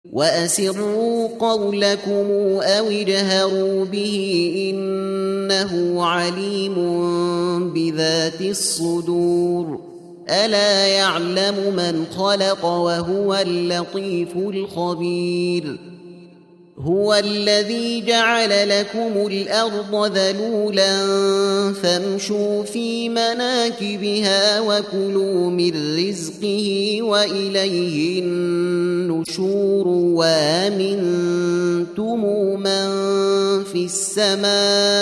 وأسروا قولكم أو اجهروا به إنه عليم بذات الصدور ألا يعلم من خلق وهو اللطيف الخبير هو الذي جعل لكم الأرض ذلولا فامشوا في مناكبها وكلوا من رزقه وإليه النشور وآمنتم من في السماء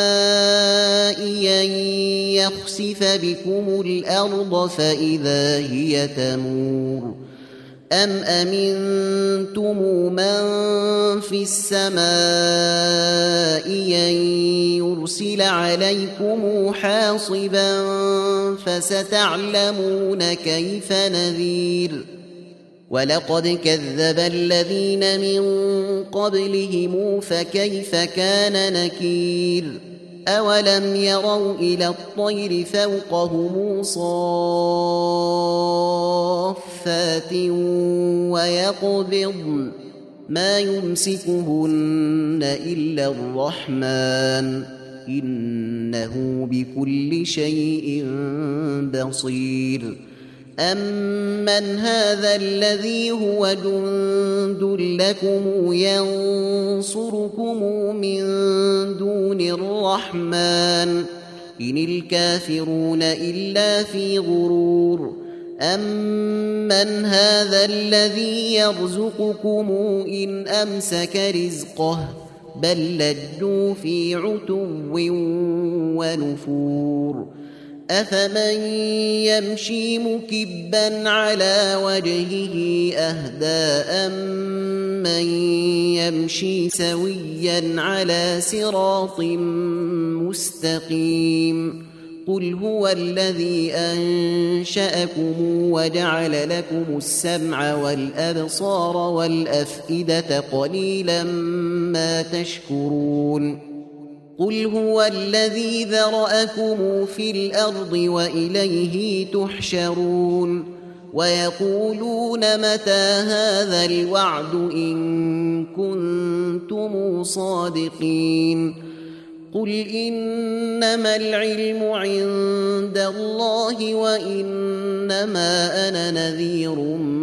أن يخسف بكم الأرض فإذا هي تمور أم أمنتم من في السماء أن يرسل عليكم حاصبا فستعلمون كيف نذير ولقد كذب الذين من قبلهم فكيف كان نكير أولم يروا إلى الطير فوقهم صافات ويقبضن ما يمسكهن إلا الرحمن إنه بكل شيء بصير أمن هذا الذي هو جند لكم ينصركم من دون الرحمن إن الكافرون إلا في غرور أمن هذا الذي يرزقكم إن أمسك رزقه بل لجوا في عتو ونفور أفمن يمشي مكبا على وجهه أهدى أمن يمشي سويا على صراط مستقيم قل هو الذي أنشأكم وجعل لكم السمع والأبصار والأفئدة قليلا ما تشكرون قل هو الذي ذرأكم في الأرض وإليه تحشرون ويقولون متى هذا الوعد إن كنتم صادقين قل إنما العلم عند الله وإنما أنا نذير